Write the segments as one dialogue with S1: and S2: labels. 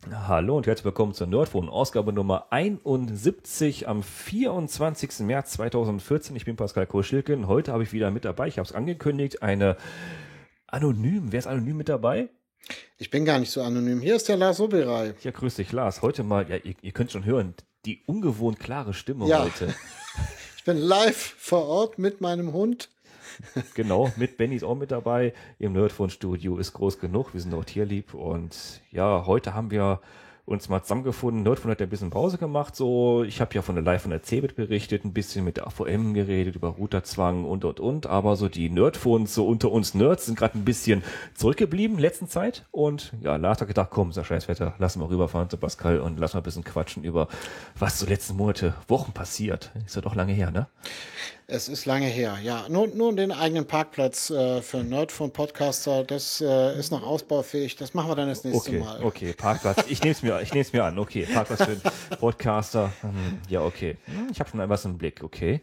S1: Hallo und herzlich willkommen zur Nerdphone, Ausgabe Nummer 71 am 24. März 2014. Ich bin Pascal Koschilken. Heute habe ich wieder mit dabei, ich habe es angekündigt, eine anonym. Wer ist anonym mit dabei?
S2: Ich bin gar nicht so anonym. Hier ist der Lars Oberei.
S1: Ja, grüß dich, Lars. Heute mal, ja, ihr könnt schon hören, die ungewohnt klare Stimme
S2: Ja,
S1: heute.
S2: ich bin live vor Ort mit meinem Hund.
S1: Genau, mit Benny ist auch mit dabei. Im Nerdphone-Studio ist groß genug. Wir sind auch tierlieb. Und ja, heute haben wir uns mal zusammengefunden. Nerdphone hat ja ein bisschen Pause gemacht. So, ich habe ja von der Live von der Cebit berichtet, ein bisschen mit der AVM geredet, über Routerzwang und. Aber so die Nerdphones, so unter uns Nerds, sind gerade ein bisschen zurückgeblieben in letzter Zeit. Und ja, Lars hat gedacht, komm, ist ja Scheißwetter, lass mal rüberfahren zu Pascal und lass mal ein bisschen quatschen über, was so letzten Monate, Wochen passiert. Ist ja doch lange her, ne?
S2: Es ist lange her. Ja, nur den eigenen Parkplatz für Nerdphone-Podcaster, das ist noch ausbaufähig. Das machen wir dann das nächste Mal.
S1: Okay, Parkplatz. Ich nehm's mir an. Okay, Parkplatz für den Podcaster. Ja, okay. Ich habe schon etwas im Blick. Okay.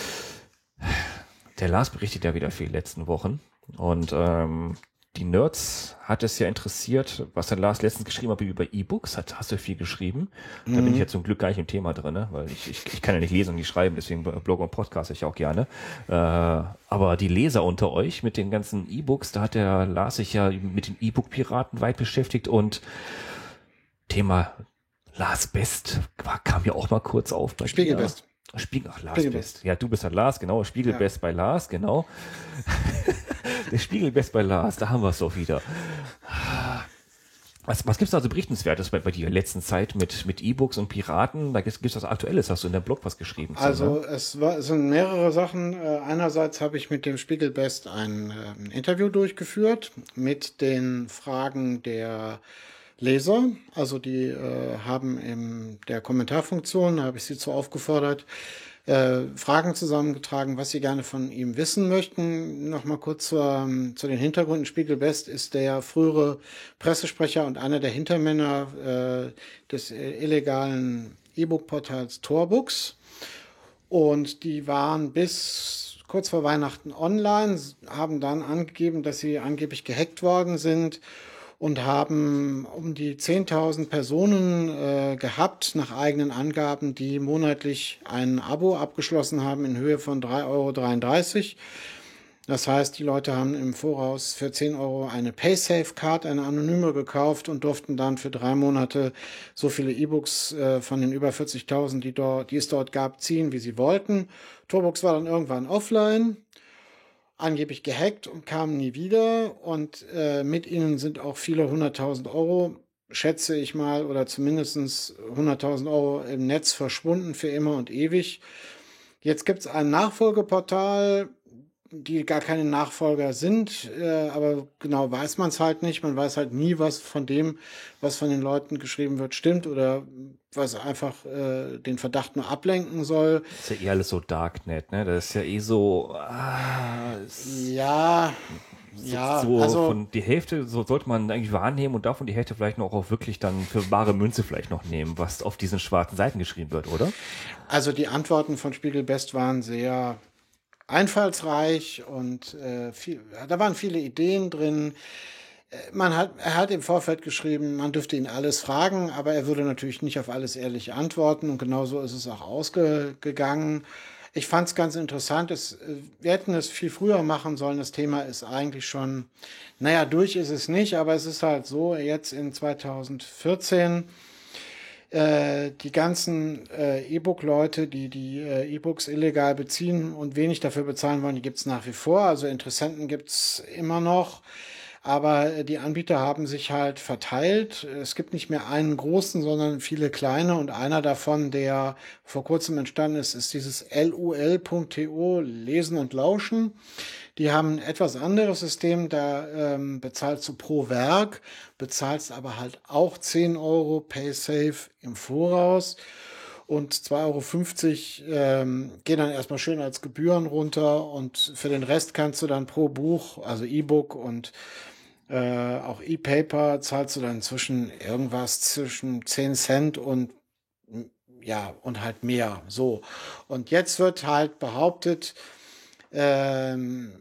S1: Der Lars berichtet ja wieder viel letzten Wochen und die Nerds hat es ja interessiert, was der Lars letztens geschrieben hat über E-Books. Hast du viel geschrieben? Da bin ich ja zum Glück gar nicht im Thema drin, ne? Weil ich kann ja nicht lesen und nicht schreiben, deswegen Blog und Podcast ich auch gerne. Aber die Leser unter euch mit den ganzen E-Books, da hat der Lars sich ja mit den E-Book-Piraten weit beschäftigt und Thema Lars Best kam ja auch mal kurz auf bei
S2: Spiegelbest.
S1: Lars
S2: Spiegelbest.
S1: Best. Ja, du bist halt Lars, genau. Spiegelbest bei Lars, genau. Der Spiegelbest bei Lars, da haben wir es doch wieder. Was gibt's da so Berichtenswertes bei dir in der letzten Zeit mit E-Books und Piraten? Da gibt's was Aktuelles, hast du in der Blog was geschrieben.
S2: Also
S1: Ne?
S2: es sind mehrere Sachen. Einerseits habe ich mit dem Spiegelbest ein Interview durchgeführt mit den Fragen der Leser. Also die haben in der Kommentarfunktion, da habe ich sie zu aufgefordert, Fragen zusammengetragen, was sie gerne von ihm wissen möchten. Nochmal kurz zu den Hintergründen. Spiegelbest ist der frühere Pressesprecher und einer der Hintermänner des illegalen E-Book-Portals Torbooks. Und die waren bis kurz vor Weihnachten online, haben dann angegeben, dass sie angeblich gehackt worden sind und haben um die 10.000 Personen gehabt, nach eigenen Angaben, die monatlich ein Abo abgeschlossen haben in Höhe von 3,33 €. Das heißt, die Leute haben im Voraus für 10 € eine Paysafe-Card, eine anonyme, gekauft und durften dann für 3 Monate so viele E-Books von den über 40.000, die es dort gab, ziehen, wie sie wollten. Torbooks war dann irgendwann offline, angeblich gehackt und kamen nie wieder. Und mit ihnen sind auch viele 100.000 €, schätze ich mal, oder zumindest 100.000 € im Netz verschwunden für immer und ewig. Jetzt gibt es ein Nachfolgeportal, die gar keine Nachfolger sind, aber genau weiß man es halt nicht. Man weiß halt nie, was von dem, was von den Leuten geschrieben wird, stimmt oder was einfach den Verdacht nur ablenken soll.
S1: Ist ja eh alles so Darknet, ne? Das ist ja eh so,
S2: Ja, ja,
S1: so
S2: also
S1: von die Hälfte, so sollte man eigentlich wahrnehmen und davon die Hälfte vielleicht noch auch wirklich dann für bare Münze vielleicht noch nehmen, was auf diesen schwarzen Seiten geschrieben wird, oder?
S2: Also die Antworten von Spiegelbest waren sehr einfallsreich und da waren viele Ideen drin. Er hat im Vorfeld geschrieben, man dürfte ihn alles fragen, aber er würde natürlich nicht auf alles ehrlich antworten und genauso ist es auch ausgegangen. Ich fand es ganz interessant. Wir hätten es viel früher machen sollen. Das Thema ist eigentlich schon, naja, durch ist es nicht, aber es ist halt so, jetzt in 2014 die ganzen E-Book-Leute, die E-Books illegal beziehen und wenig dafür bezahlen wollen, die gibt es nach wie vor. Also Interessenten gibt es immer noch. Aber die Anbieter haben sich halt verteilt. Es gibt nicht mehr einen großen, sondern viele kleine. Und einer davon, der vor kurzem entstanden ist, ist dieses lul.to, Lesen und Lauschen. Die haben ein etwas anderes System, da bezahlst du pro Werk, bezahlst aber halt auch 10 € Paysafe im Voraus. Und 2,50 € gehen dann erstmal schön als Gebühren runter. Und für den Rest kannst du dann pro Buch, also E-Book und auch E-Paper, zahlst du dann irgendwas zwischen 10 Cent und ja, und halt mehr. So. Und jetzt wird halt behauptet,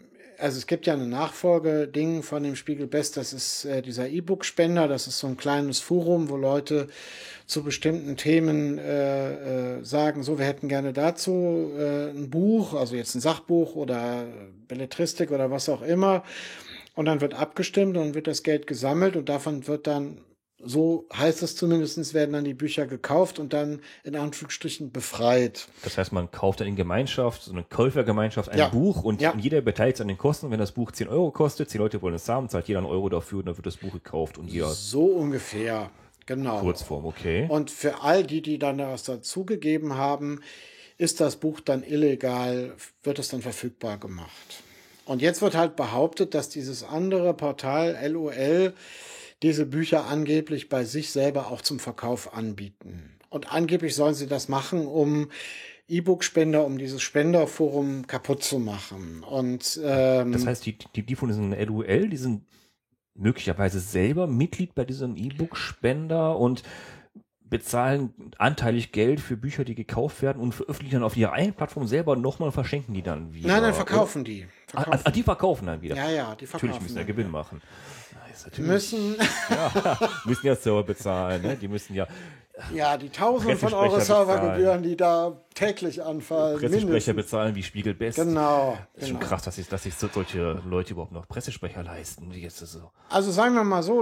S2: also es gibt ja eine Nachfolgeding von dem Spiegel Best, das ist dieser E-Book-Spender, das ist so ein kleines Forum, wo Leute zu bestimmten Themen sagen, so, wir hätten gerne dazu ein Buch, also jetzt ein Sachbuch oder Belletristik oder was auch immer. Und dann wird abgestimmt und dann wird das Geld gesammelt und davon wird dann, so heißt es zumindest, werden dann die Bücher gekauft und dann in Anführungsstrichen befreit.
S1: Das heißt, man kauft dann in Gemeinschaft, so eine Käufergemeinschaft ein
S2: Ja.
S1: Buch und
S2: Ja.
S1: jeder beteiligt sich an den Kosten. Wenn das Buch 10 Euro kostet, 10 Leute wollen es haben, zahlt jeder einen Euro dafür und dann wird das Buch gekauft und jeder
S2: So ungefähr, genau.
S1: Kurzform, okay.
S2: Und für all die, die dann was dazugegeben haben, ist das Buch dann illegal, wird es dann verfügbar gemacht. Und jetzt wird halt behauptet, dass dieses andere Portal LOL diese Bücher angeblich bei sich selber auch zum Verkauf anbieten. Und angeblich sollen sie das machen, um E-Book-Spender, um dieses Spenderforum kaputt zu machen. Und
S1: Das heißt, die von diesem LOL, die sind möglicherweise selber Mitglied bei diesem E-Book-Spender und bezahlen anteilig Geld für Bücher, die gekauft werden und veröffentlichen dann auf ihrer eigenen Plattform selber nochmal und verschenken die dann wieder.
S2: nein, verkaufen die.
S1: Die verkaufen dann wieder.
S2: Ja, die verkaufen.
S1: Natürlich müssen ja Gewinn machen.
S2: Müssen,
S1: Müssen ja Server bezahlen, ne? Die müssen ja
S2: ja, die Tausende von
S1: Pressesprecher
S2: Euro Servergebühren, die da täglich anfallen.
S1: Pressesprecher
S2: mindestens.
S1: bezahlen wie Spiegel Best.
S2: Genau.
S1: Ist schon krass, dass sich solche Leute überhaupt noch Pressesprecher leisten. Jetzt ist so.
S2: Also sagen wir mal so,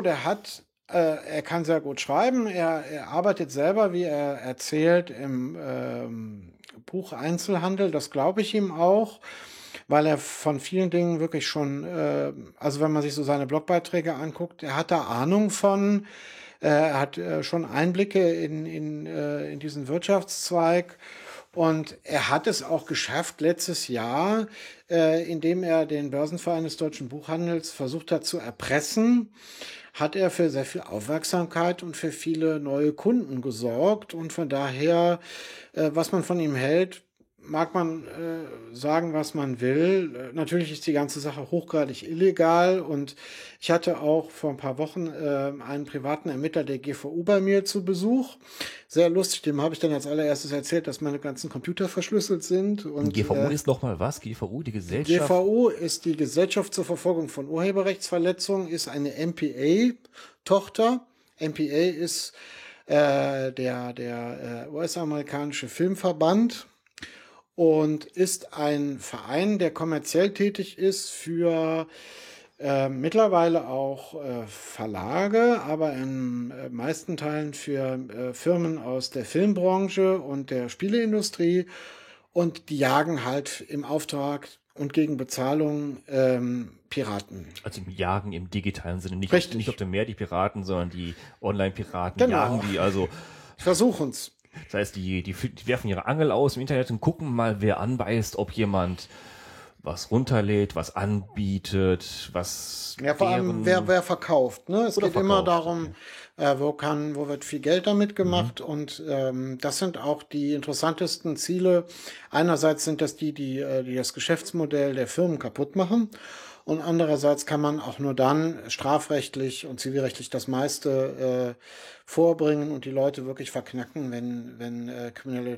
S2: er kann sehr gut schreiben, er arbeitet selber, wie er erzählt, im Bucheinzelhandel, das glaube ich ihm auch, weil er von vielen Dingen wirklich schon, also wenn man sich so seine Blogbeiträge anguckt, er hat da Ahnung von, er hat schon Einblicke in diesen Wirtschaftszweig. Und er hat es auch geschafft, letztes Jahr, indem er den Börsenverein des deutschen Buchhandels versucht hat zu erpressen, hat er für sehr viel Aufmerksamkeit und für viele neue Kunden gesorgt. Und von daher, was man von ihm hält, mag man sagen, was man will. Natürlich ist die ganze Sache hochgradig illegal und ich hatte auch vor ein paar Wochen einen privaten Ermittler der GVU bei mir zu Besuch. Sehr lustig, dem habe ich dann als allererstes erzählt, dass meine ganzen Computer verschlüsselt sind. Und
S1: GVU ist nochmal was? GVU, die Gesellschaft?
S2: GVU ist die Gesellschaft zur Verfolgung von Urheberrechtsverletzungen, ist eine MPA-Tochter. MPA ist der US-amerikanische Filmverband und ist ein Verein, der kommerziell tätig ist für mittlerweile auch Verlage, aber in meisten Teilen für Firmen aus der Filmbranche und der Spieleindustrie. Und die jagen halt im Auftrag und gegen Bezahlung Piraten.
S1: Also Jagen im digitalen Sinne. Nicht auf dem Meer die Piraten, sondern die Online-Piraten
S2: Genau.
S1: jagen die. Also
S2: Versuchen's.
S1: das heißt, die werfen ihre Angel aus im Internet und gucken mal, wer anbeißt, ob jemand was runterlädt, was anbietet, was
S2: Ja, vor allem wer verkauft. Ne? Es geht immer darum, wo wird viel Geld damit gemacht und das sind auch die interessantesten Ziele. Einerseits sind das die das Geschäftsmodell der Firmen kaputt machen und andererseits kann man auch nur dann strafrechtlich und zivilrechtlich das meiste vorbringen und die Leute wirklich verknacken, wenn kriminelle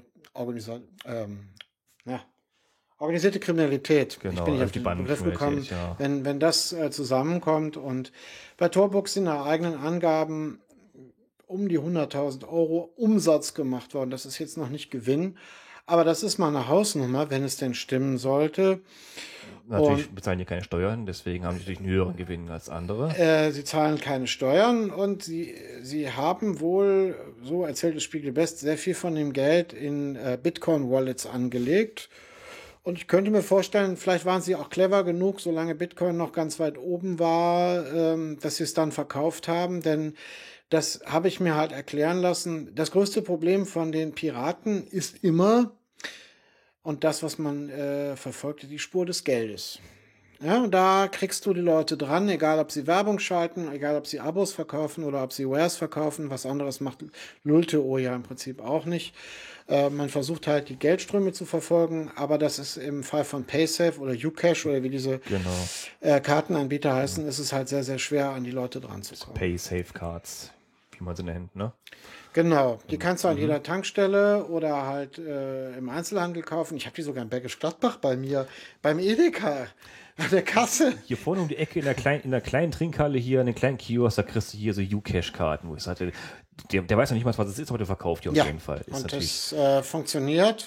S2: organisierte Kriminalität,
S1: Genau,
S2: ich bin nicht
S1: also
S2: auf
S1: die
S2: den Begriff gekommen,
S1: ja.
S2: wenn das zusammenkommt und bei Torbooks sind nach eigenen Angaben um die 100.000 Euro Umsatz gemacht worden. Das ist jetzt noch nicht Gewinn, aber das ist mal eine Hausnummer, wenn es denn stimmen sollte.
S1: Natürlich bezahlen die keine Steuern, deswegen haben sie natürlich einen höheren Gewinn als andere.
S2: Sie zahlen keine Steuern und sie haben wohl, so erzählt das Spiegel Best, sehr viel von dem Geld in Bitcoin-Wallets angelegt. Und ich könnte mir vorstellen, vielleicht waren sie auch clever genug, solange Bitcoin noch ganz weit oben war, dass sie es dann verkauft haben. Denn das habe ich mir halt erklären lassen. Das größte Problem von den Piraten ist immer, und das, was man verfolgt, die Spur des Geldes. Ja, und da kriegst du die Leute dran, egal ob sie Werbung schalten, egal ob sie Abos verkaufen oder ob sie Wares verkaufen. Was anderes macht Lulteo ja im Prinzip auch nicht. Man versucht halt die Geldströme zu verfolgen, aber das ist im Fall von PaySafe oder Ucash oder wie diese Kartenanbieter heißen, ist es halt sehr, sehr schwer, an die Leute dran zu kommen.
S1: PaySafe Cards, wie wie man sie nennt, ne?
S2: Genau, die kannst du an jeder Tankstelle oder halt im Einzelhandel kaufen. Ich habe die sogar in Bergisch Gladbach bei mir, beim Edeka, an der Kasse.
S1: Hier vorne um die Ecke in der kleinen Trinkhalle hier, in den kleinen Kiosk, da kriegst du hier so U-Cash-Karten, wo ich sagte, der weiß noch nicht mal, was es ist, aber der verkauft die auf jeden Fall. Ist
S2: und das funktioniert.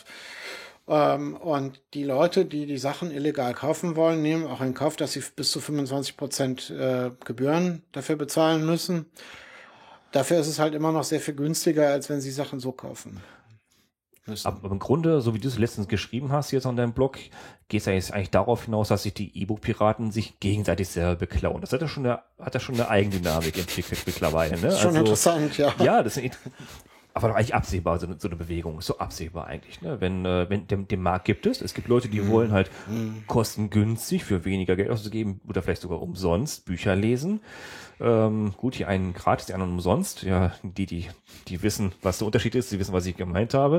S2: Und die Leute, die die Sachen illegal kaufen wollen, nehmen auch in Kauf, dass sie bis zu 25% Gebühren dafür bezahlen müssen. Dafür ist es halt immer noch sehr viel günstiger, als wenn sie Sachen so kaufen müssen.
S1: Aber im Grunde, so wie du es letztens geschrieben hast jetzt an deinem Blog, geht es eigentlich darauf hinaus, dass sich die E-Book-Piraten sich gegenseitig selber beklauen. Das hat ja schon eine Eigendynamik entwickelt mittlerweile. Ne?
S2: Das ist schon interessant, ja.
S1: Ja, das ist aber doch eigentlich absehbar, so eine Bewegung. Ist so absehbar eigentlich. Ne? Wenn den Markt gibt es gibt Leute, die wollen halt kostengünstig für weniger Geld auszugeben oder vielleicht sogar umsonst Bücher lesen. Gut, die einen gratis, die anderen umsonst. Ja, die wissen, was der Unterschied ist, die wissen, was ich gemeint habe.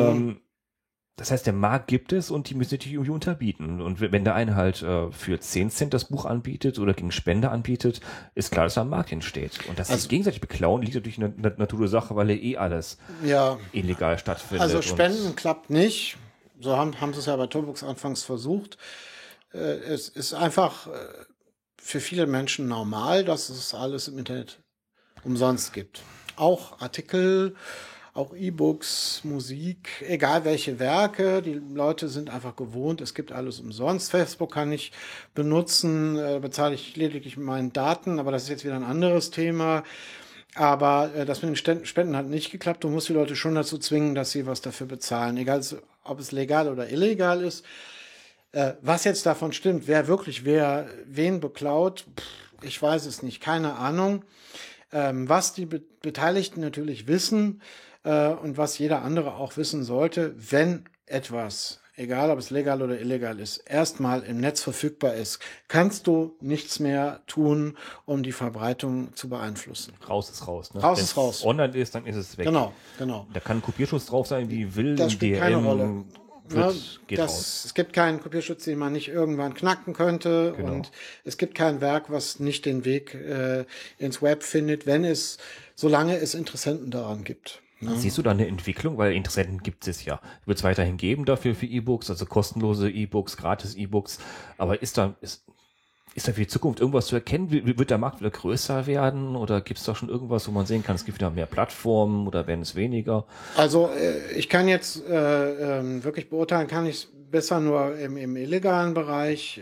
S1: Das heißt, der Markt gibt es und die müssen natürlich irgendwie unterbieten. Und wenn der eine halt für 10 Cent das Buch anbietet oder gegen Spende anbietet, ist klar, dass da ein Markt entsteht. Und dass sie sich gegenseitig beklauen, liegt natürlich in der Natur der Sache, weil alles illegal stattfindet.
S2: Also Spenden klappt nicht. So haben sie es ja bei Turbooks anfangs versucht. Es ist einfach für viele Menschen normal, dass es alles im Internet umsonst gibt. Auch Artikel, auch E-Books, Musik, egal welche Werke. Die Leute sind einfach gewohnt, es gibt alles umsonst. Facebook kann ich benutzen, bezahle ich lediglich mit meinen Daten, aber das ist jetzt wieder ein anderes Thema. Aber das mit den Spenden hat nicht geklappt. Du musst die Leute schon dazu zwingen, dass sie was dafür bezahlen, egal ob es legal oder illegal ist. Was jetzt davon stimmt, wer wen beklaut, ich weiß es nicht, keine Ahnung. Was die Beteiligten natürlich wissen und was jeder andere auch wissen sollte, wenn etwas, egal ob es legal oder illegal ist, erstmal im Netz verfügbar ist, kannst du nichts mehr tun, um die Verbreitung zu beeinflussen.
S1: Raus ist raus. Ne?
S2: Raus ist raus.
S1: Wenn es online ist, dann ist es weg.
S2: Genau.
S1: Da kann ein Kopierschutz drauf sein, wie will.
S2: Das spielt keine Rolle.
S1: Geht raus.
S2: Es gibt keinen Kopierschutz, den man nicht irgendwann knacken könnte. Genau. Und es gibt kein Werk, was nicht den Weg ins Web findet, solange es Interessenten daran gibt.
S1: Ja. Siehst du da eine Entwicklung? Weil Interessenten gibt es ja. Wird es weiterhin geben dafür für E-Books, also kostenlose E-Books, gratis E-Books. Aber ist da für die Zukunft irgendwas zu erkennen? Wird der Markt wieder größer werden? Oder gibt es da schon irgendwas, wo man sehen kann, es gibt wieder mehr Plattformen oder werden es weniger?
S2: Also ich kann jetzt wirklich beurteilen, kann ich besser nur im illegalen Bereich.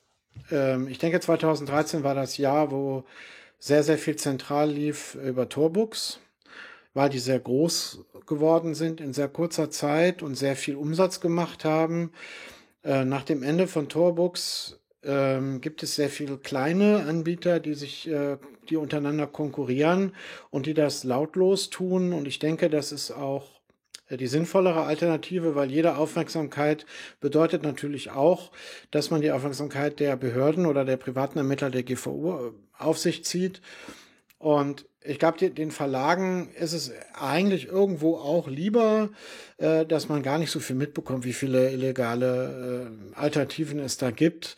S2: Ich denke, 2013 war das Jahr, wo sehr, sehr viel zentral lief über Torbooks, weil die sehr groß geworden sind in sehr kurzer Zeit und sehr viel Umsatz gemacht haben. Nach dem Ende von Torbooks gibt es sehr viele kleine Anbieter, die untereinander konkurrieren und die das lautlos tun. Und ich denke, das ist auch die sinnvollere Alternative, weil jede Aufmerksamkeit bedeutet natürlich auch, dass man die Aufmerksamkeit der Behörden oder der privaten Ermittler der GVO auf sich zieht. Und ich glaube, den Verlagen ist es eigentlich irgendwo auch lieber, dass man gar nicht so viel mitbekommt, wie viele illegale Alternativen es da gibt.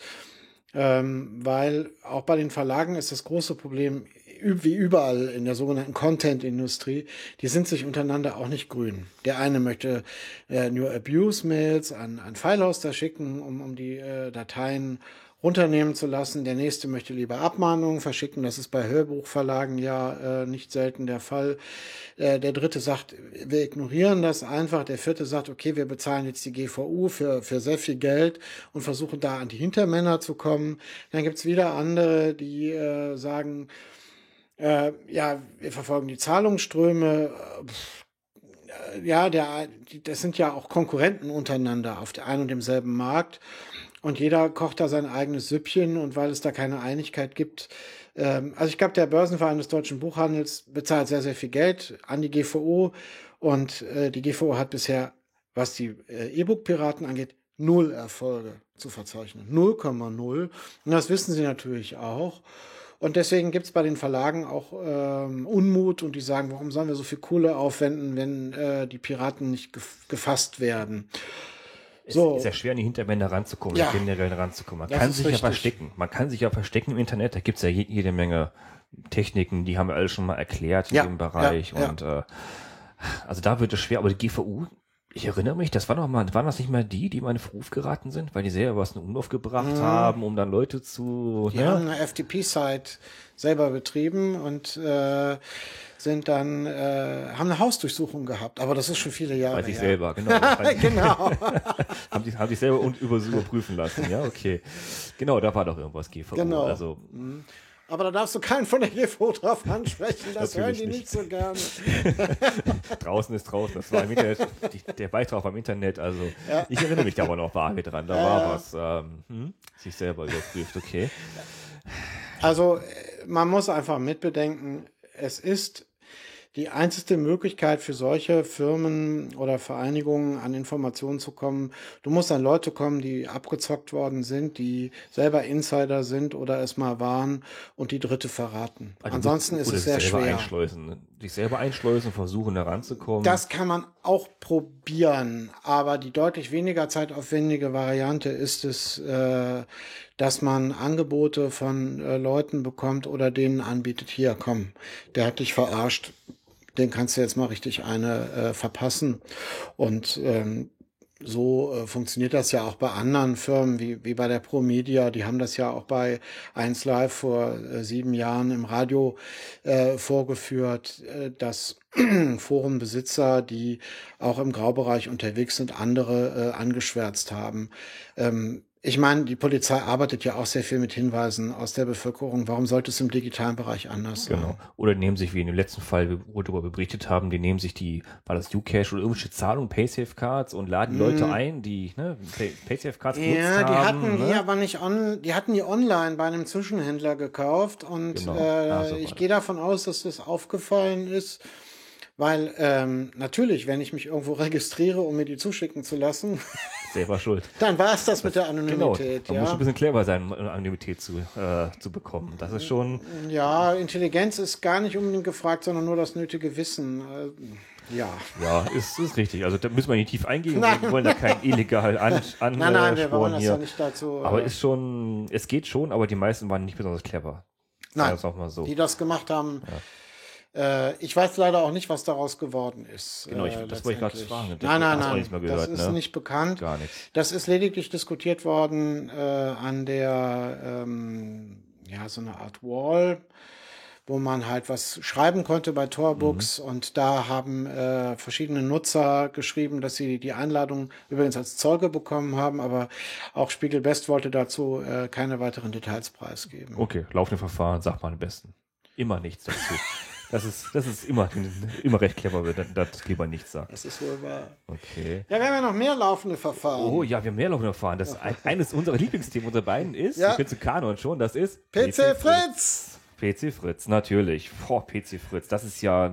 S2: Weil auch bei den Verlagen ist das große Problem, wie überall in der sogenannten Content-Industrie, die sind sich untereinander auch nicht grün. Der eine möchte nur Abuse-Mails an Filehoster schicken, um die Dateien runternehmen zu lassen. Der nächste möchte lieber Abmahnungen verschicken. Das ist bei Hörbuchverlagen ja nicht selten der Fall. Der dritte sagt, wir ignorieren das einfach. Der vierte sagt, okay, wir bezahlen jetzt die GVU für sehr viel Geld und versuchen da an die Hintermänner zu kommen. Dann gibt's wieder andere, die sagen, ja, wir verfolgen die Zahlungsströme. Das sind ja auch Konkurrenten untereinander auf der einen und demselben Markt. Und jeder kocht da sein eigenes Süppchen und weil es da keine Einigkeit gibt. Also ich glaube, der Börsenverein des deutschen Buchhandels bezahlt sehr, sehr viel Geld an die GVO und die GVO hat bisher, was die E-Book-Piraten angeht, 0 Erfolge zu verzeichnen. 0,0. Und das wissen sie natürlich auch. Und deswegen gibt es bei den Verlagen auch Unmut und die sagen, warum sollen wir so viel Kohle aufwenden, wenn die Piraten nicht gefasst werden.
S1: Es ist ja schwer, an die Hintermänner ranzukommen, generell ranzukommen. Man kann sich ja verstecken. Man kann sich ja verstecken im Internet. Da gibt es ja jede Menge Techniken, die haben wir alle schon mal erklärt in dem Bereich. Und also da wird es schwer, aber die GVU, ich erinnere mich, das waren das nicht mal die mal in Verruf geraten sind, weil die selber was in Umlauf gebracht haben, um dann Leute zu...
S2: Die haben eine FTP-Site selber betrieben und sind dann, haben eine Hausdurchsuchung gehabt, aber das ist schon viele Jahre her.
S1: Bei sich selber, genau.
S2: Genau.
S1: haben sich selber überprüfen lassen, ja, okay. Genau, da war doch irgendwas GVU.
S2: Genau.
S1: Also,
S2: Aber da darfst du keinen von der GVU drauf ansprechen, das hören die nicht so gerne.
S1: Draußen ist draußen, das war im Internet, der Beitrag am Internet, also ich erinnere mich da aber noch vage dran, da war was, sich selber überprüft, okay.
S2: Also man muss einfach mitbedenken, es ist die einzige Möglichkeit für solche Firmen oder Vereinigungen an Informationen zu kommen. Du musst an Leute kommen, die abgezockt worden sind, die selber Insider sind oder es mal waren und die Dritte verraten. Also ansonsten ist es sehr schwer.
S1: Sich selber einschleusen, versuchen da ranzukommen.
S2: Das kann man auch probieren, aber die deutlich weniger zeitaufwendige Variante ist es, dass man Angebote von Leuten bekommt oder denen anbietet, hier, komm, der hat dich verarscht. Den kannst du jetzt mal richtig eine verpassen. Und so funktioniert das ja auch bei anderen Firmen, wie bei der ProMedia. Die haben das ja auch bei 1Live vor 7 Jahren im Radio vorgeführt, dass Forenbesitzer, die auch im Graubereich unterwegs sind, andere angeschwärzt haben. Ich meine, die Polizei arbeitet ja auch sehr viel mit Hinweisen aus der Bevölkerung. Warum sollte es im digitalen Bereich anders sein?
S1: Genau. Oder nehmen sich, wie in dem letzten Fall, wo wir darüber berichtet haben, die nehmen sich war das Ucash oder irgendwelche Zahlungen, Paysafe-Cards und laden Leute ein, die Paysafe-Cards genutzt haben.
S2: Ja, die hatten die aber nicht die hatten die online bei einem Zwischenhändler gekauft und ich gehe davon aus, dass das aufgefallen ist. Weil natürlich, wenn ich mich irgendwo registriere, um mir die zuschicken zu lassen,
S1: selber schuld.
S2: Dann war es das mit der Anonymität.
S1: Genau. Man muss ein bisschen clever sein, um Anonymität zu bekommen. Das ist schon...
S2: Ja, Intelligenz ist gar nicht unbedingt gefragt, sondern nur das nötige Wissen. Ja,
S1: ist richtig. Also da müssen wir nicht tief eingehen. Wir wollen da kein illegal
S2: Nein, wir wollen das ja nicht dazu.
S1: Aber es geht schon, aber die meisten waren nicht besonders clever.
S2: Nein,
S1: auch mal so.
S2: Die das gemacht haben... Ja. Ich weiß leider auch nicht, was daraus geworden ist.
S1: Genau, das wollte ich gerade fragen.
S2: Nein,
S1: gehört,
S2: das ist nicht bekannt.
S1: Gar nichts.
S2: Das ist lediglich diskutiert worden an der, so eine Art Wall, wo man halt was schreiben konnte bei Torbooks. Und da haben verschiedene Nutzer geschrieben, dass sie die Einladung übrigens als Zeuge bekommen haben, aber auch Spiegel Best wollte dazu keine weiteren Details preisgeben.
S1: Okay, laufende Verfahren, sagt man am besten. Immer nichts dazu. Das ist immer recht clever, wenn das lieber nichts sagt.
S2: Das ist wohl wahr.
S1: Okay.
S2: Ja, wir haben ja noch mehr laufende Verfahren.
S1: Oh ja, wir haben mehr laufende Verfahren. Das eines unserer Lieblingsthemen unter beiden ist, ich bin zu Kanon schon, das ist
S2: PC Fritz.
S1: PC Fritz, natürlich. Boah, PC Fritz, das ist ja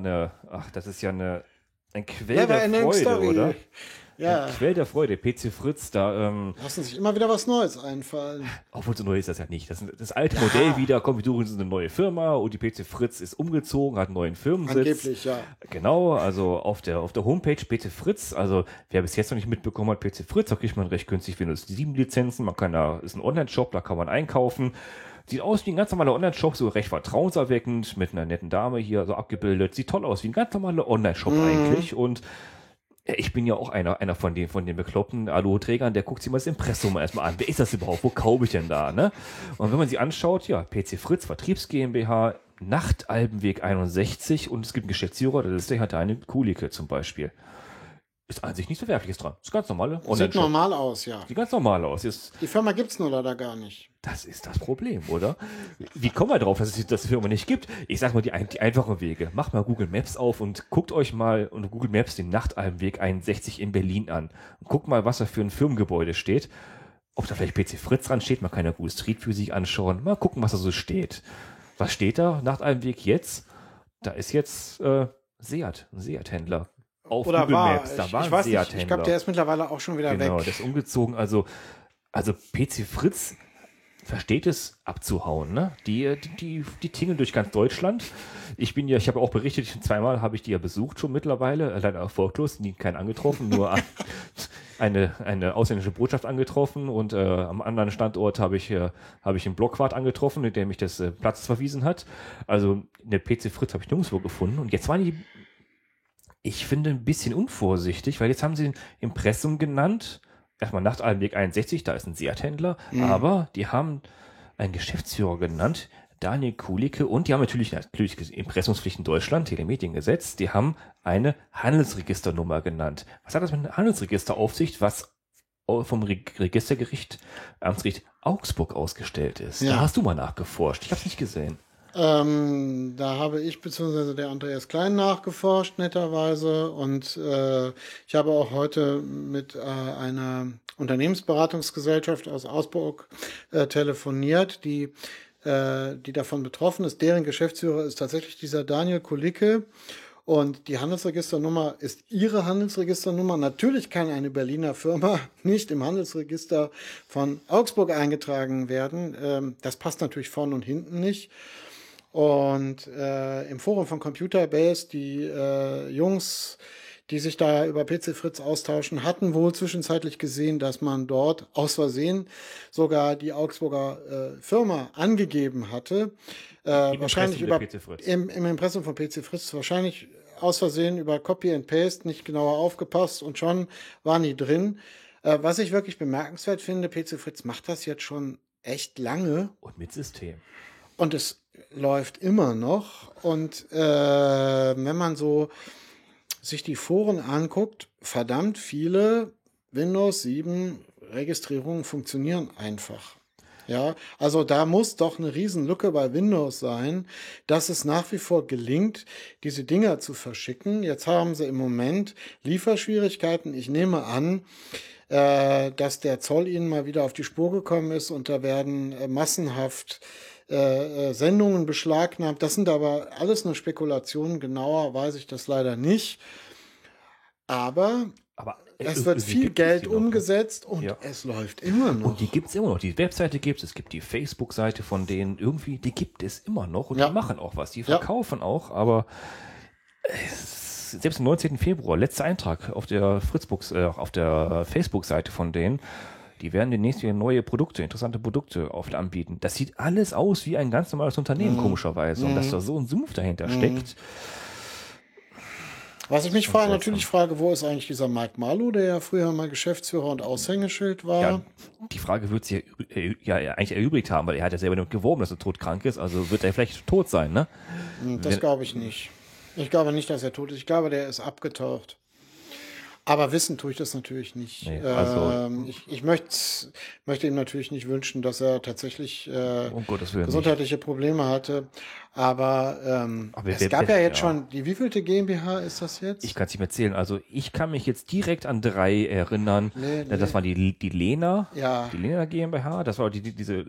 S1: ein Quell der Freude,
S2: Story.
S1: Oder?
S2: Ja.
S1: Ein Quell der Freude, PC Fritz, da
S2: lassen sich immer wieder was Neues einfallen.
S1: Obwohl so neu ist das ja nicht. Das alte Modell wieder, komm, wir suchen uns eine neue Firma und die PC Fritz ist umgezogen, hat einen neuen Firmensitz.
S2: Angeblich, ja.
S1: Genau, also auf der Homepage PC Fritz, also wer bis jetzt noch nicht mitbekommen hat, PC Fritz, da kriegt man recht günstig Windows 7 Lizenzen, ist ein Online-Shop, da kann man einkaufen. Sieht aus wie ein ganz normaler Online-Shop, so recht vertrauenserweckend, mit einer netten Dame hier so abgebildet. Sieht toll aus, wie ein ganz normaler Online-Shop eigentlich. Und ich bin ja auch einer von den bekloppten Alu-Trägern, der guckt sich mal das Impressum erstmal an. Wer ist das überhaupt? Wo kaufe ich denn da? Ne? Und wenn man sie anschaut, ja, PC Fritz, Vertriebs GmbH, Nachtalbenweg 61 und es gibt einen Geschäftsführer, der hat eine Kulicke zum Beispiel. Ist an sich nichts Verwerfliches dran. Ist ganz normale Online-Shop.
S2: Sieht normal aus, ja.
S1: Sieht ganz normal aus.
S2: Die Firma gibt's nur leider gar nicht.
S1: Das ist das Problem, oder? Wie kommen wir drauf, dass es die Firma nicht gibt? Ich sag mal die einfachen Wege. Macht mal Google Maps auf und guckt euch mal unter Google Maps den Nachtalbenweg 61 in Berlin an. Und guckt mal, was da für ein Firmengebäude steht. Ob da vielleicht PC Fritz dran steht, man kann ja Google Street View sich anschauen. Mal gucken, was da so steht. Was steht da? Nachtalbenweg jetzt? Da ist jetzt Seat, ein Seat-Händler. Auf
S2: oder
S1: Google
S2: war,
S1: Maps, da war
S2: ich
S1: ein
S2: weiß nicht,
S1: Seat-Händler.
S2: ich glaube, der ist mittlerweile auch schon wieder weg.
S1: Genau, der ist umgezogen. Also PC Fritz versteht es abzuhauen, ne? Die tingeln durch ganz Deutschland. Ich habe auch berichtet, zweimal habe ich die ja besucht schon mittlerweile, leider erfolglos, keinen angetroffen, nur eine ausländische Botschaft angetroffen und am anderen Standort habe ich einen Blockwart angetroffen, der mich des Platzes verwiesen hat. Also eine PC Fritz habe ich nirgendwo gefunden. Und jetzt waren die, ich finde, ein bisschen unvorsichtig, weil jetzt haben sie ein Impressum genannt. Erstmal Nachtalbenweg 61, da ist ein Seat-Händler, aber die haben einen Geschäftsführer genannt, Daniel Kulicke, und die haben natürlich Impressumspflicht in Deutschland, Telemediengesetz, die haben eine Handelsregisternummer genannt. Was hat das mit einer Handelsregisteraufsicht, was vom Registergericht, Amtsgericht Augsburg ausgestellt ist?
S2: Ja.
S1: Da hast du mal nachgeforscht, ich habe es nicht gesehen.
S2: Da habe ich bzw. der Andreas Klein nachgeforscht, netterweise. Und ich habe auch heute mit einer Unternehmensberatungsgesellschaft aus Augsburg telefoniert, die davon betroffen ist. Deren Geschäftsführer ist tatsächlich dieser Daniel Kulicke. Und die Handelsregisternummer ist ihre Handelsregisternummer. Natürlich kann eine Berliner Firma nicht im Handelsregister von Augsburg eingetragen werden. Das passt natürlich vorn und hinten nicht. Und im Forum von Computerbase, die Jungs, die sich da über PC Fritz austauschen, hatten wohl zwischenzeitlich gesehen, dass man dort aus Versehen sogar die Augsburger Firma angegeben hatte. Wahrscheinlich über im Impressum von PC Fritz, wahrscheinlich aus Versehen über Copy and Paste, nicht genauer aufgepasst und schon waren die drin. Was ich wirklich bemerkenswert finde, PC Fritz macht das jetzt schon echt lange.
S1: Und mit System.
S2: Und es läuft immer noch. Und wenn man so sich die Foren anguckt, verdammt viele Windows 7 Registrierungen funktionieren einfach. Ja, also da muss doch eine Riesenlücke bei Windows sein, dass es nach wie vor gelingt, diese Dinger zu verschicken. Jetzt haben sie im Moment Lieferschwierigkeiten. Ich nehme an, dass der Zoll ihnen mal wieder auf die Spur gekommen ist und da werden massenhaft Sendungen beschlagnahmt. Das sind aber alles nur Spekulationen. Genauer weiß ich das leider nicht. Aber es wird viel Geld umgesetzt und es läuft immer noch.
S1: Und die gibt es immer noch. Die Webseite gibt es gibt die Facebook-Seite von denen irgendwie, die gibt es immer noch und die machen auch was. Die verkaufen auch, aber selbst am 19. Februar, letzter Eintrag auf der auf der Facebook-Seite von denen, die werden demnächst wieder neue Produkte, interessante Produkte anbieten. Das sieht alles aus wie ein ganz normales Unternehmen, komischerweise. Und dass da so ein Sumpf dahinter steckt.
S2: Was ich mich vorher natürlich frage, wo ist eigentlich dieser Mike Marlow, der ja früher mal Geschäftsführer und Aushängeschild war?
S1: Ja, die Frage wird sich ja eigentlich erübrigt haben, weil er hat ja selber nicht geworben, dass er todkrank ist. Also wird er vielleicht tot sein, ne?
S2: Das glaube ich nicht. Ich glaube nicht, dass er tot ist. Ich glaube, der ist abgetaucht. Aber wissen tue ich das natürlich nicht.
S1: Nee, also
S2: ich möchte ihm natürlich nicht wünschen, dass er tatsächlich gesundheitliche Probleme hatte. Aber es gab ja jetzt schon, die wievielte GmbH ist das jetzt?
S1: Ich kann es nicht mehr zählen. Also ich kann mich jetzt direkt an 3 erinnern. Das war die Lena, die Lena GmbH, das war diese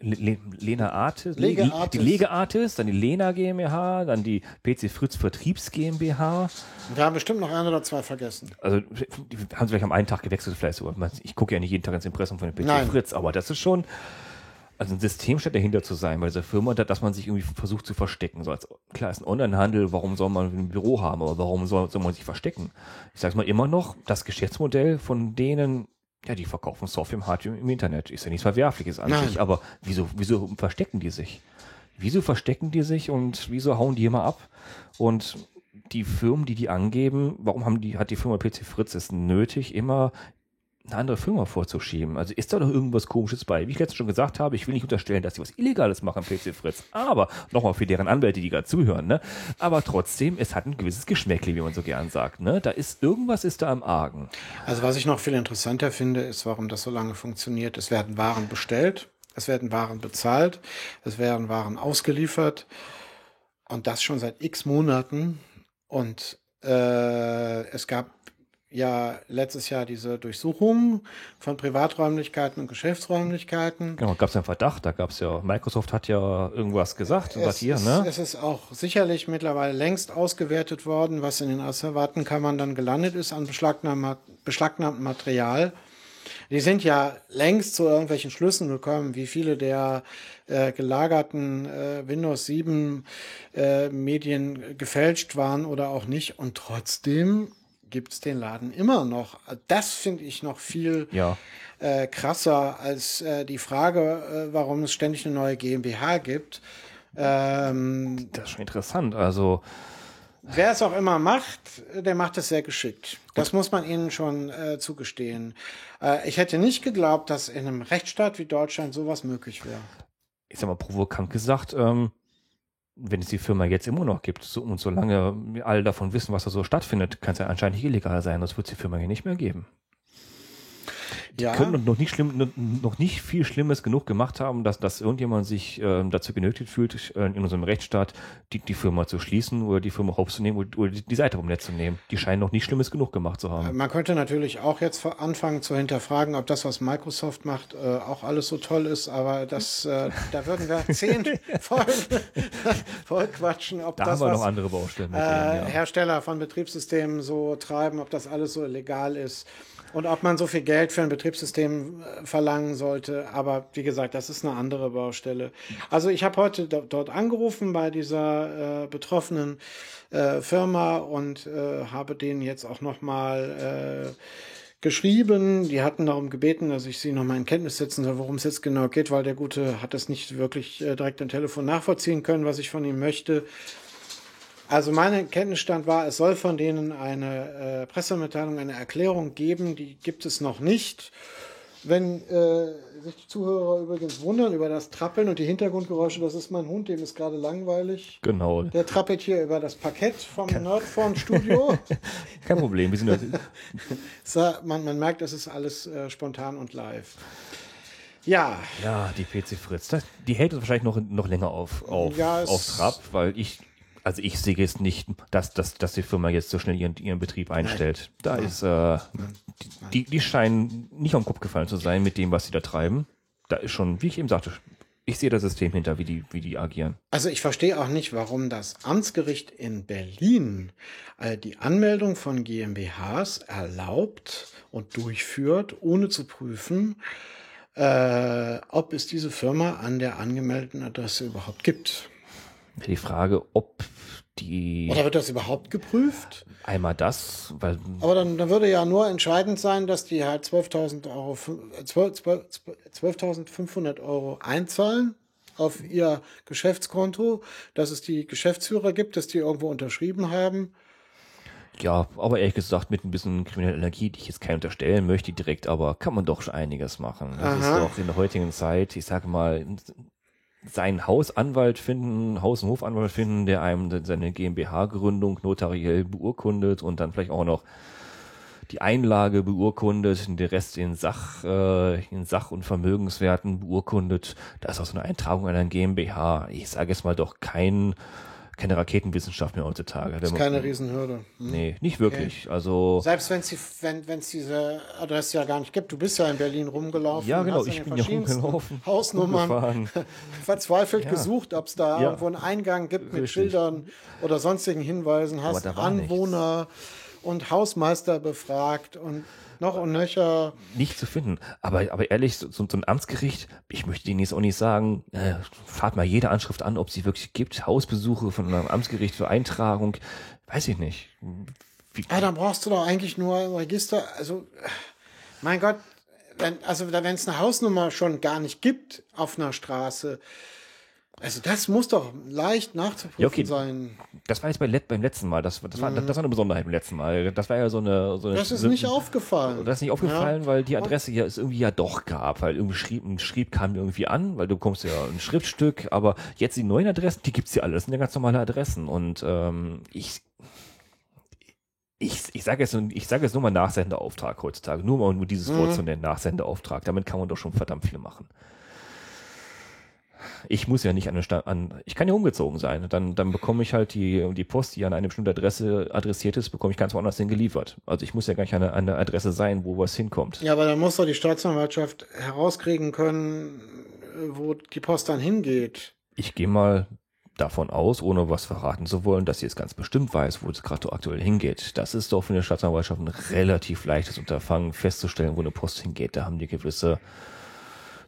S1: Lena Artis, die Lege Artis, dann die Lena GmbH, dann die PC Fritz Vertriebs GmbH.
S2: Wir haben bestimmt noch 1 oder 2 vergessen.
S1: Also die haben sie vielleicht am einen Tag gewechselt, vielleicht sogar. Ich gucke ja nicht jeden Tag ins Impressum von dem PC Fritz, aber das ist schon also ein System scheint dahinter zu sein bei dieser Firma, dass man sich irgendwie versucht zu verstecken. So klar, ist ein Onlinehandel, warum soll man ein Büro haben, aber warum soll man sich verstecken? Ich sag's mal immer noch, das Geschäftsmodell von denen, ja, die verkaufen Software im Internet. Ist ja nichts Verwerfliches an sich, aber wieso verstecken die sich? Wieso verstecken die sich und wieso hauen die immer ab? Und die Firmen, die angeben, warum hat die Firma PC Fritz es nötig, immer eine andere Firma vorzuschieben? Also ist da doch irgendwas Komisches bei. Wie ich letztens schon gesagt habe, ich will nicht unterstellen, dass sie was Illegales machen, PC Fritz. Aber, nochmal für deren Anwälte, die gerade zuhören, ne? Aber trotzdem, es hat ein gewisses Geschmäckli, wie man so gern sagt, ne? Irgendwas ist da am Argen.
S2: Also was ich noch viel interessanter finde, ist, warum das so lange funktioniert. Es werden Waren bestellt, es werden Waren bezahlt, es werden Waren ausgeliefert und das schon seit x Monaten. Und es gab ja letztes Jahr diese Durchsuchung von Privaträumlichkeiten und Geschäftsräumlichkeiten.
S1: Genau, gab es einen Verdacht, Microsoft hat ja irgendwas gesagt. Es
S2: ist auch sicherlich mittlerweile längst ausgewertet worden, was in den Asservatenkammern dann gelandet ist an beschlagnahmtem Material. Die sind ja längst zu irgendwelchen Schlüssen gekommen, wie viele der gelagerten Windows 7 Medien gefälscht waren oder auch nicht. Und trotzdem gibt es den Laden immer noch. Das finde ich noch viel krasser als die Frage, warum es ständig eine neue GmbH gibt.
S1: Das ist schon interessant. Also
S2: wer es auch immer macht, der macht es sehr geschickt. Das muss man ihnen schon zugestehen. Ich hätte nicht geglaubt, dass in einem Rechtsstaat wie Deutschland sowas möglich wäre.
S1: Ich sag mal provokant gesagt, wenn es die Firma jetzt immer noch gibt und solange alle davon wissen, was da so stattfindet, kann es ja anscheinend nicht illegal sein, sonst wird es die Firma hier nicht mehr geben. Die können noch nicht viel Schlimmes genug gemacht haben, dass irgendjemand sich dazu genötigt fühlt, in unserem Rechtsstaat die Firma zu schließen oder die Firma hops zu nehmen oder die Seite vom Netz zu nehmen. Die scheinen noch nicht Schlimmes genug gemacht zu haben.
S2: Man könnte natürlich auch jetzt anfangen zu hinterfragen, ob das, was Microsoft macht, auch alles so toll ist, aber das, da würden wir 10 voll quatschen, ob
S1: da
S2: das,
S1: haben wir
S2: was
S1: noch andere Baustellen mit denen,
S2: Hersteller von Betriebssystemen so treiben, ob das alles so legal ist. Und ob man so viel Geld für ein Betriebssystem verlangen sollte. Aber wie gesagt, das ist eine andere Baustelle. Also ich habe heute dort angerufen bei dieser betroffenen Firma und habe denen jetzt auch nochmal geschrieben. Die hatten darum gebeten, dass ich sie nochmal in Kenntnis setzen soll, worum es jetzt genau geht, weil der Gute hat es nicht wirklich direkt am Telefon nachvollziehen können, was ich von ihm möchte. Also mein Kenntnisstand war, es soll von denen eine Pressemitteilung, eine Erklärung geben, die gibt es noch nicht. Wenn sich die Zuhörer übrigens wundern über das Trappeln und die Hintergrundgeräusche, das ist mein Hund, dem ist gerade langweilig.
S1: Genau.
S2: Der trappelt hier über das Parkett vom Nerdphone-Studio.
S1: Kein Problem, wir sind
S2: man merkt, es ist alles spontan und live. Ja.
S1: Ja, die PC Fritz, die hält uns wahrscheinlich noch länger auf Trab, weil ich sehe jetzt nicht, dass die Firma jetzt so schnell ihren Betrieb einstellt.
S2: Nein.
S1: Da ist, die scheinen nicht am Kopf gefallen zu sein mit dem, was sie da treiben. Da ist schon, wie ich eben sagte, ich sehe das System hinter, wie die agieren.
S2: Also ich verstehe auch nicht, warum das Amtsgericht in Berlin die Anmeldung von GmbHs erlaubt und durchführt, ohne zu prüfen, ob es diese Firma an der angemeldeten Adresse überhaupt gibt.
S1: Die Frage, ob die...
S2: Oder wird das überhaupt geprüft?
S1: Einmal das, weil...
S2: Aber dann würde ja nur entscheidend sein, dass die halt 12.500 Euro einzahlen auf ihr Geschäftskonto, dass es die Geschäftsführer gibt, dass die irgendwo unterschrieben haben.
S1: Ja, aber ehrlich gesagt, mit ein bisschen krimineller Energie, die ich jetzt keinen unterstellen möchte direkt, aber kann man doch schon einiges machen. Das ist doch in der heutigen Zeit, ich sage mal... seinen Haus- und Hofanwalt finden, der einem seine GmbH-Gründung notariell beurkundet und dann vielleicht auch noch die Einlage beurkundet, den Rest in Sach- und Vermögenswerten beurkundet. Da ist auch so eine Eintragung einer GmbH. Ich sage jetzt mal doch keine Raketenwissenschaft mehr heutzutage.
S2: Das ist keine Riesenhürde.
S1: Nee, nicht wirklich. Okay. Also
S2: selbst wenn es diese Adresse ja gar nicht gibt. Du bist ja in Berlin rumgelaufen.
S1: Ja, genau. Ich bin ja rumgelaufen.
S2: Hausnummern verzweifelt gesucht, ob es da irgendwo einen Eingang gibt mit Schildern oder sonstigen Hinweisen. Hast Anwohner und Hausmeister befragt und noch und nöcher.
S1: Nicht zu finden. Aber ehrlich, so ein Amtsgericht, ich möchte denen jetzt auch nicht sagen, fahrt mal jede Anschrift an, ob sie wirklich gibt. Hausbesuche von einem Amtsgericht für Eintragung, weiß ich nicht.
S2: Dann brauchst du doch eigentlich nur ein Register. Also, mein Gott, wenn es eine Hausnummer schon gar nicht gibt auf einer Straße, also das muss doch leicht nachzuprüfen sein.
S1: Das war jetzt beim letzten Mal. Das war eine Besonderheit beim letzten Mal. Das war ja so eine
S2: das ist nicht aufgefallen.
S1: Das ist nicht aufgefallen, weil die Adresse ja es irgendwie ja doch gab. Weil irgendwie schrieb kam irgendwie an, weil du bekommst ja ein Schriftstück. Aber jetzt die neuen Adressen, die gibt's ja alles. Das sind ja ganz normale Adressen. Und ich sage jetzt nur mal Nachsendeauftrag heutzutage. Nur dieses Wort zu nennen, Nachsendeauftrag. Damit kann man doch schon verdammt viel machen. Ich muss ja nicht ich kann ja umgezogen sein. Dann bekomme ich halt die Post, die an eine bestimmte Adresse adressiert ist, bekomme ich ganz woanders hin geliefert. Also ich muss ja gar nicht an einer Adresse sein, wo was hinkommt.
S2: Ja, aber dann muss doch die Staatsanwaltschaft herauskriegen können, wo die Post dann hingeht.
S1: Ich gehe mal davon aus, ohne was verraten zu wollen, dass sie jetzt ganz bestimmt weiß, wo es gerade aktuell hingeht. Das ist doch für eine Staatsanwaltschaft ein relativ leichtes Unterfangen, festzustellen, wo eine Post hingeht. Da haben die gewisse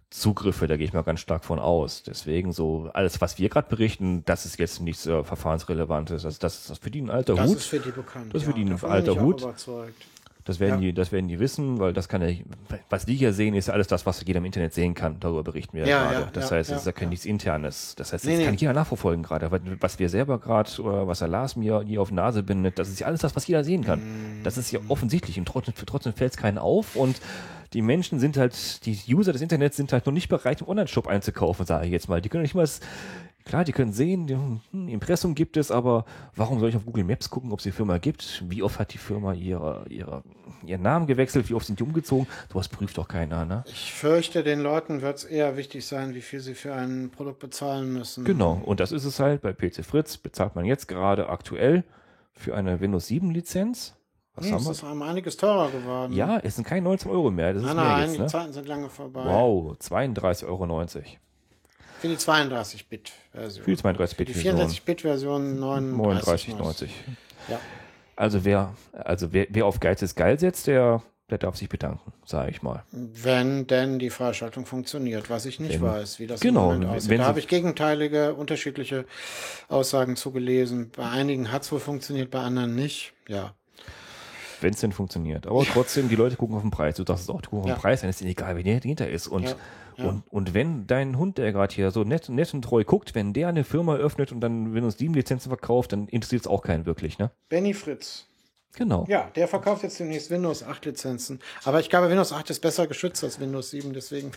S1: Zugriffe, da gehe ich mal ganz stark von aus. Deswegen so, alles, was wir gerade berichten, das ist jetzt nichts Verfahrensrelevantes. Also das ist für die ein alter
S2: Das
S1: Hut.
S2: ist für die bekannt.
S1: Das ist für die ein
S2: davon bin
S1: alter
S2: ich auch
S1: Hut.
S2: überzeugt.
S1: Das werden die wissen, weil das kann was die hier sehen, ist ja alles das, was jeder im Internet sehen kann. Darüber berichten wir ja gerade. Das heißt, es ist ja kein nichts Internes. Das heißt, das kann jeder nachverfolgen gerade. Was wir selber gerade, oder was der Lars mir hier auf die Nase bindet, das ist ja alles das, was jeder sehen kann. Das ist ja offensichtlich und trotzdem fällt es keinen auf und die Menschen sind halt, die User des Internets sind halt noch nicht bereit, im Online-Shop einzukaufen, sage ich jetzt mal. Die können nicht mal klar, die können sehen, Impressum gibt es, aber warum soll ich auf Google Maps gucken, ob es die Firma gibt? Wie oft hat die Firma ihren Namen gewechselt? Wie oft sind die umgezogen? Sowas prüft doch keiner, ne?
S2: Ich fürchte, den Leuten wird es eher wichtig sein, wie viel sie für ein Produkt bezahlen müssen.
S1: Genau, und das ist es halt. Bei PC Fritz bezahlt man jetzt gerade aktuell für eine Windows 7 Lizenz. Was haben wir?
S2: Das ist einiges teurer geworden.
S1: Ja, es sind keine 19 Euro mehr. Das ist mehr
S2: Nein,
S1: jetzt,
S2: die
S1: ne?
S2: Zeiten sind lange vorbei.
S1: Wow, 32,90 Euro.
S2: Für die 32-Bit-Version.
S1: Für die 32-Bit-Version.
S2: Die 34-Bit-Version
S1: 39,90.
S2: Ja.
S1: Also wer auf Geiz ist geil setzt, der darf sich bedanken, sage ich mal.
S2: Wenn denn die Freischaltung funktioniert, was ich nicht weiß, wie das im
S1: genau,
S2: Moment aussieht. Da habe ich gegenteilige, unterschiedliche Aussagen zugelesen. Bei einigen hat es wohl funktioniert, bei anderen nicht. Ja.
S1: Wenn es denn funktioniert. Aber trotzdem, die Leute gucken auf den Preis. Du sagst es auch, die gucken auf den Preis, dann ist ihnen egal, wer dahinter ist. Und wenn dein Hund, der gerade hier so nett und treu guckt, wenn der eine Firma öffnet und dann Windows 7 Lizenzen verkauft, dann interessiert es auch keinen wirklich, ne?
S2: Benny Fritz.
S1: Genau.
S2: Ja, der verkauft jetzt demnächst Windows 8 Lizenzen. Aber ich glaube, Windows 8 ist besser geschützt als Windows 7, deswegen.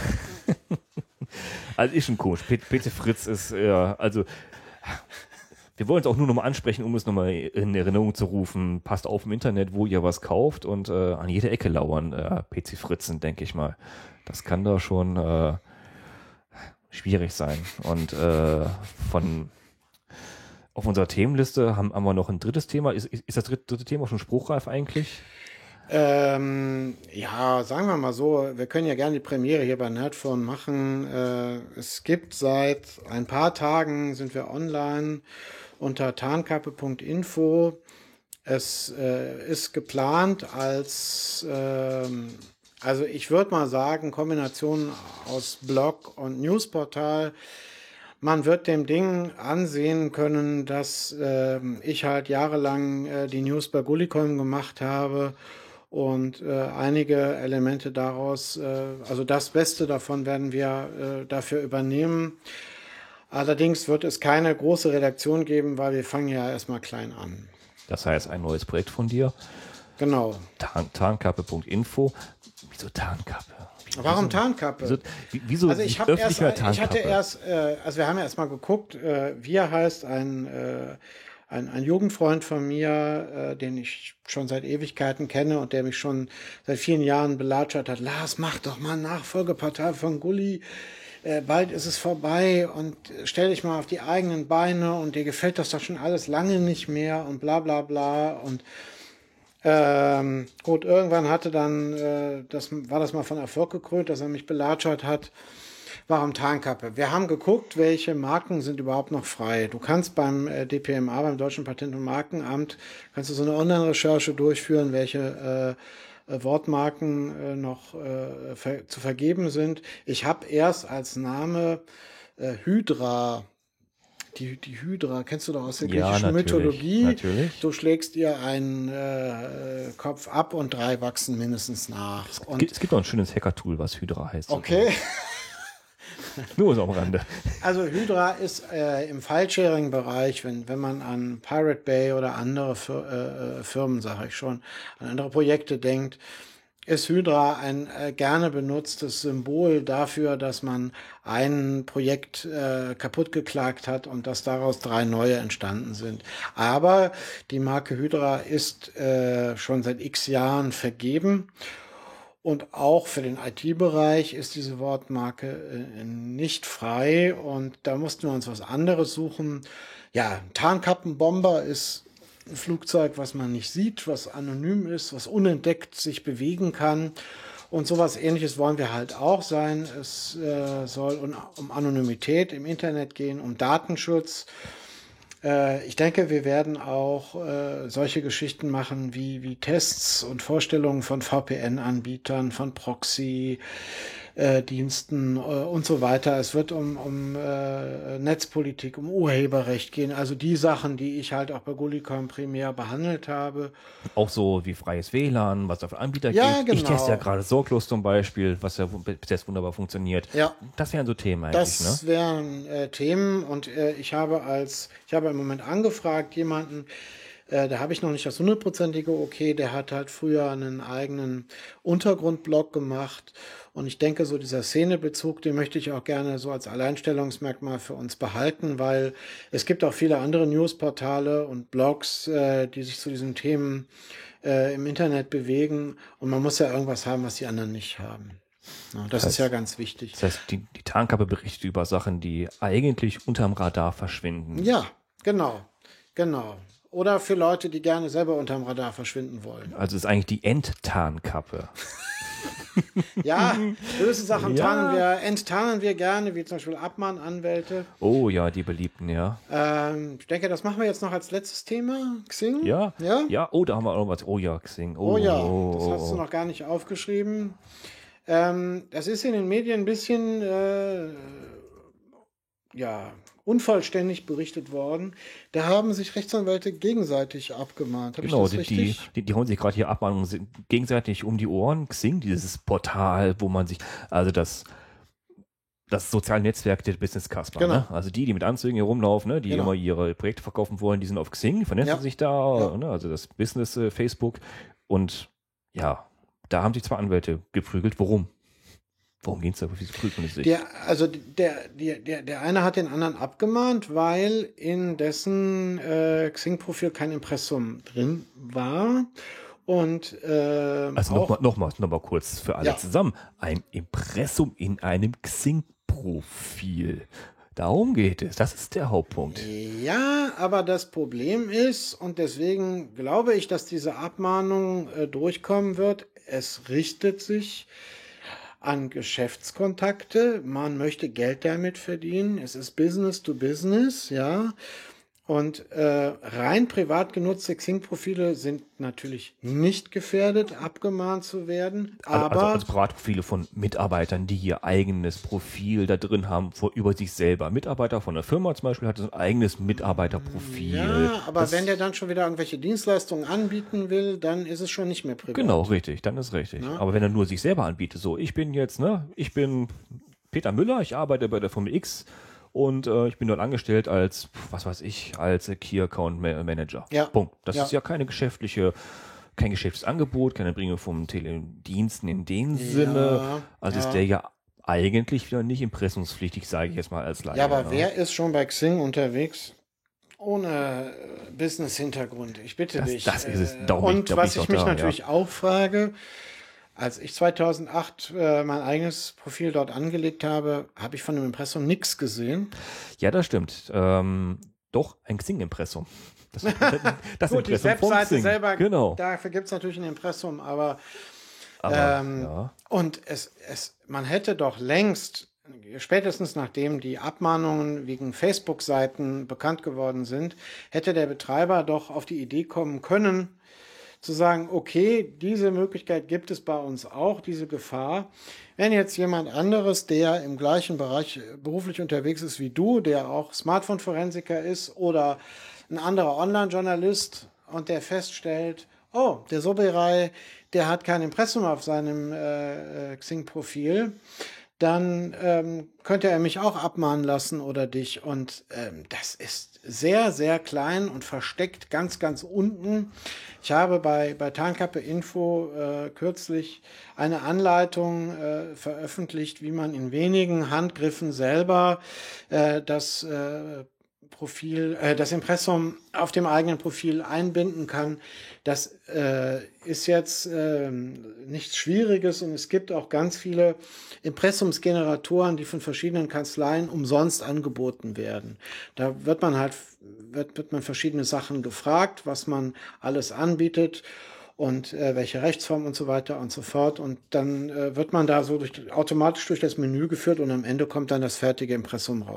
S1: Also ist schon komisch. PC Fritz ist, also wir wollen es auch nur nochmal ansprechen, um es nochmal in Erinnerung zu rufen. Passt auf im Internet, wo ihr was kauft und an jeder Ecke lauern PC Fritzen, denke ich mal. Das kann da schon schwierig sein. Und auf unserer Themenliste haben wir noch ein drittes Thema. Ist das dritte Thema schon spruchreif eigentlich?
S2: Ja, sagen wir mal so, wir können ja gerne die Premiere hier bei Nerdphone machen. Es gibt seit ein paar Tagen, sind wir online unter tarnkappe.info. Es ist geplant als, also ich würde mal sagen, Kombination aus Blog und Newsportal. Man wird dem Ding ansehen können, dass ich halt jahrelang die News bei Gullicom gemacht habe und einige Elemente daraus, also das Beste davon werden wir dafür übernehmen. Allerdings wird es keine große Redaktion geben, weil wir fangen ja erstmal klein an.
S1: Das heißt, ein neues Projekt von dir.
S2: Genau.
S1: Tarnkappe.info. Wieso Tarnkappe?
S2: Warum Tarnkappe?
S1: Wieso
S2: also ich hatte erst, also wir haben ja erstmal geguckt, wir heißt ein Jugendfreund von mir, den ich schon seit Ewigkeiten kenne und der mich schon seit vielen Jahren belatschert hat. Lars, mach doch mal Nachfolgepartei von Gulli. Bald ist es vorbei und stell dich mal auf die eigenen Beine und dir gefällt das doch schon alles lange nicht mehr und bla bla bla und gut, irgendwann hatte dann, war das mal von Erfolg gekrönt, dass er mich belatschert hat. Warum Tarnkappe? Wir haben geguckt, welche Marken sind überhaupt noch frei. Du kannst beim DPMA, beim Deutschen Patent- und Markenamt, kannst du so eine Online-Recherche durchführen, welche Wortmarken noch zu vergeben sind. Ich habe erst als Name Hydra. Die Hydra, kennst du doch aus der griechischen Mythologie.
S1: Natürlich.
S2: Du schlägst ihr einen Kopf ab und 3 wachsen mindestens nach.
S1: Es gibt auch ein schönes Hacker-Tool, was Hydra heißt.
S2: Okay.
S1: Nur so am Rande.
S2: Also Hydra ist im File-Sharing-Bereich, wenn man an Pirate Bay oder andere Firmen, sage ich schon, an andere Projekte denkt, ist Hydra ein gerne benutztes Symbol dafür, dass man ein Projekt kaputt geklagt hat und dass daraus 3 neue entstanden sind. Aber die Marke Hydra ist schon seit x Jahren vergeben. Und auch für den IT-Bereich ist diese Wortmarke nicht frei. Und da mussten wir uns was anderes suchen. Ja, Tarnkappenbomber ist ein Flugzeug, was man nicht sieht, was anonym ist, was unentdeckt sich bewegen kann. Und sowas Ähnliches wollen wir halt auch sein. Es soll um Anonymität im Internet gehen, um Datenschutz. Ich denke, wir werden auch solche Geschichten machen wie Tests und Vorstellungen von VPN-Anbietern, von Proxy, Diensten und so weiter. Es wird um Netzpolitik, um Urheberrecht gehen. Also die Sachen, die ich halt auch bei Gullicom primär behandelt habe.
S1: Auch so wie freies WLAN, was es auf Anbieter
S2: Ja,
S1: gibt. Ich teste ja
S2: genau.
S1: gerade Sorglos zum Beispiel, was ja bis jetzt wunderbar funktioniert.
S2: Ja.
S1: Das wären so Themen eigentlich, ne?
S2: Das wären Themen und ich habe im Moment angefragt jemanden, da habe ich noch nicht das hundertprozentige Okay, der hat halt früher einen eigenen Untergrundblog gemacht und ich denke, so dieser Szenebezug, den möchte ich auch gerne so als Alleinstellungsmerkmal für uns behalten, weil es gibt auch viele andere Newsportale und Blogs, die sich zu diesen Themen im Internet bewegen und man muss ja irgendwas haben, was die anderen nicht haben. Ja, das ist ja ganz wichtig.
S1: Das heißt, die Tarnkappe berichtet über Sachen, die eigentlich unterm Radar verschwinden.
S2: Ja, genau. Oder für Leute, die gerne selber unterm Radar verschwinden wollen.
S1: Also ist eigentlich die Endtarnkappe.
S2: Ja, böse Sachen
S1: Ja.
S2: enttarnen wir gerne, wie zum Beispiel Abmahnanwälte.
S1: Oh ja, die beliebten, ja.
S2: Ich denke, das machen wir jetzt noch als letztes Thema. Xing?
S1: Ja.
S2: Ja?
S1: Ja, oh, da haben wir auch noch was. Oh ja, Xing.
S2: Oh ja, das hast du noch gar nicht aufgeschrieben. Das ist in den Medien ein bisschen unvollständig berichtet worden. Da haben sich Rechtsanwälte gegenseitig abgemahnt. Habe ich
S1: Genau,
S2: das richtig?
S1: die hauen sich gerade hier Abmahnungen gegenseitig um die Ohren. Xing, dieses Portal, wo man sich, also das soziale Netzwerk der Business Casper,
S2: Genau.
S1: ne? Also die mit Anzügen hier rumlaufen, ne? Die
S2: Genau.
S1: immer ihre Projekte verkaufen wollen, die sind auf Xing, vernetzen
S2: Ja.
S1: sich da, ne? Also das Business Facebook und ja, da haben sich zwei Anwälte geprügelt. Warum? Warum geht's da? Wie prügt man es sich?
S2: Der eine hat den anderen abgemahnt, weil in dessen Xing-Profil kein Impressum drin war. Und
S1: Also nochmal kurz für alle
S2: Ja.
S1: zusammen. Ein Impressum in einem Xing-Profil. Darum geht es. Das ist der Hauptpunkt.
S2: ja, aber das Problem ist, und deswegen glaube ich, dass diese Abmahnung durchkommen wird, es richtet sich an Geschäftskontakte. Man möchte Geld damit verdienen. Es ist Business to Business, ja. Und rein privat genutzte Xing-Profile sind natürlich nicht gefährdet, abgemahnt zu werden. Aber
S1: Also Privatprofile von Mitarbeitern, die ihr eigenes Profil da drin haben, über sich selber. Mitarbeiter von einer Firma zum Beispiel hat ein eigenes Mitarbeiterprofil.
S2: ja, aber
S1: Das-
S2: wenn der dann schon wieder irgendwelche Dienstleistungen anbieten will, dann ist es schon nicht mehr privat.
S1: Genau, richtig, dann ist richtig. Aber wenn er nur sich selber anbietet, so, ich bin Peter Müller, ich arbeite bei der Firma X und ich bin dort angestellt als, was weiß ich, als Key Account Manager.
S2: Ja.
S1: Punkt. Das
S2: Ja.
S1: ist ja kein geschäftliches Angebot, keine Erbringung vom Telediensten in dem Sinne. Also ist der ja eigentlich wieder nicht impressumspflichtig, sage ich jetzt mal als Laie.
S2: Ja, aber
S1: ne?
S2: wer ist schon bei Xing unterwegs ohne Business-Hintergrund? Ich bitte dich.
S1: das ist es. Darum
S2: Und
S1: bin
S2: was
S1: ich
S2: ich
S1: doch
S2: mich
S1: da,
S2: natürlich auch frage, als ich 2008 mein eigenes Profil dort angelegt habe, habe ich von dem Impressum nichts gesehen.
S1: Ja, das stimmt. Doch, ein Xing-Impressum. Das
S2: Gut, die
S1: Impressum vom
S2: Webseite
S1: Xing.
S2: selber,
S1: Genau.
S2: dafür gibt es natürlich ein Impressum, aber
S1: Aber, ja.
S2: und man hätte doch längst, spätestens nachdem die Abmahnungen wegen Facebook-Seiten bekannt geworden sind, hätte der Betreiber doch auf die Idee kommen können, zu sagen, okay, diese Möglichkeit gibt es bei uns auch, diese Gefahr. Wenn jetzt jemand anderes, der im gleichen Bereich beruflich unterwegs ist wie du, der auch Smartphone-Forensiker ist oder ein anderer Online-Journalist und der feststellt, oh, der Soberei, der hat kein Impressum auf seinem Xing-Profil, dann könnte er mich auch abmahnen lassen oder dich. Und das ist sehr, sehr klein und versteckt ganz, ganz unten. Ich habe bei Tarnkappe Info kürzlich eine Anleitung veröffentlicht, wie man in wenigen Handgriffen selber das Impressum auf dem eigenen Profil einbinden kann. Das ist jetzt nichts Schwieriges und es gibt auch ganz viele Impressumsgeneratoren, die von verschiedenen Kanzleien umsonst angeboten werden. Da wird man verschiedene Sachen gefragt, was man alles anbietet und welche Rechtsform und so weiter und so fort. Und dann wird man da so automatisch durch das Menü geführt und am Ende kommt dann das fertige Impressum raus.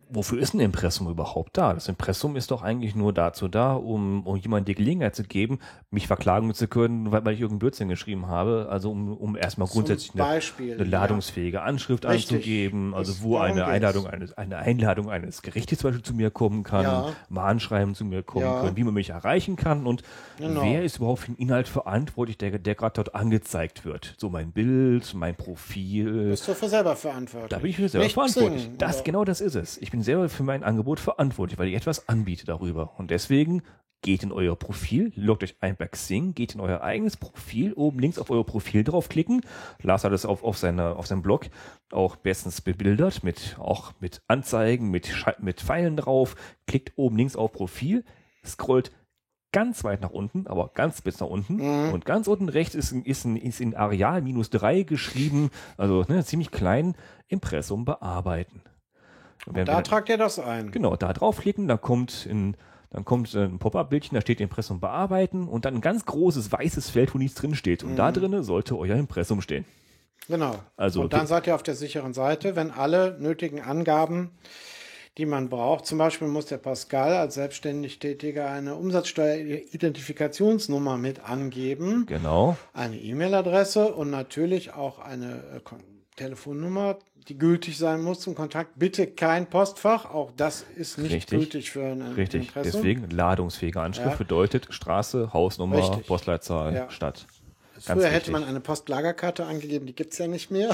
S1: wofür ist ein Impressum überhaupt da? Das Impressum ist doch eigentlich nur dazu da, um jemandem die Gelegenheit zu geben, mich verklagen zu können, weil ich irgendeinen Blödsinn geschrieben habe. Also um erstmal grundsätzlich eine ladungsfähige Anschrift anzugeben, also wo eine Einladung eines Gerichtes zum Beispiel zu mir kommen kann, Mahnschreiben zu mir kommen können, wie man mich erreichen kann und wer ist überhaupt für den Inhalt verantwortlich, der gerade dort angezeigt wird. So mein Bild, mein Profil.
S2: Bist du für selber verantwortlich?
S1: Da bin ich für selber verantwortlich. Genau das ist es. Ich bin selber für mein Angebot verantwortlich, weil ich etwas anbiete darüber. Und deswegen geht in euer Profil, loggt euch ein bei Xing, geht in euer eigenes Profil, oben links auf euer Profil draufklicken. Lars hat es auf seinem Blog auch bestens bebildert, mit Anzeigen, mit Pfeilen drauf. Klickt oben links auf Profil, scrollt ganz weit nach unten, aber ganz bis nach unten. Und ganz unten rechts ist in Areal -3 geschrieben, also ziemlich klein, Impressum bearbeiten.
S2: Und da tragt ihr das ein.
S1: Genau, da draufklicken, dann kommt ein Pop-up-Bildchen, da steht Impressum bearbeiten und dann ein ganz großes weißes Feld, wo nichts drin steht. Und da drinnen sollte euer Impressum stehen.
S2: Genau. Also, und dann seid ihr auf der sicheren Seite, wenn alle nötigen Angaben, die man braucht, zum Beispiel muss der Pascal als selbstständig Tätiger eine Umsatzsteuer-Identifikationsnummer mit angeben.
S1: Genau.
S2: Eine E-Mail-Adresse und natürlich auch eine Telefonnummer, die gültig sein muss zum Kontakt. Bitte kein Postfach, auch das ist nicht gültig für ein
S1: Impressum. Deswegen ladungsfähige Anschrift bedeutet Straße, Hausnummer, Postleitzahl, Stadt.
S2: Früher hätte man eine Postlagerkarte angegeben, die gibt es ja nicht mehr.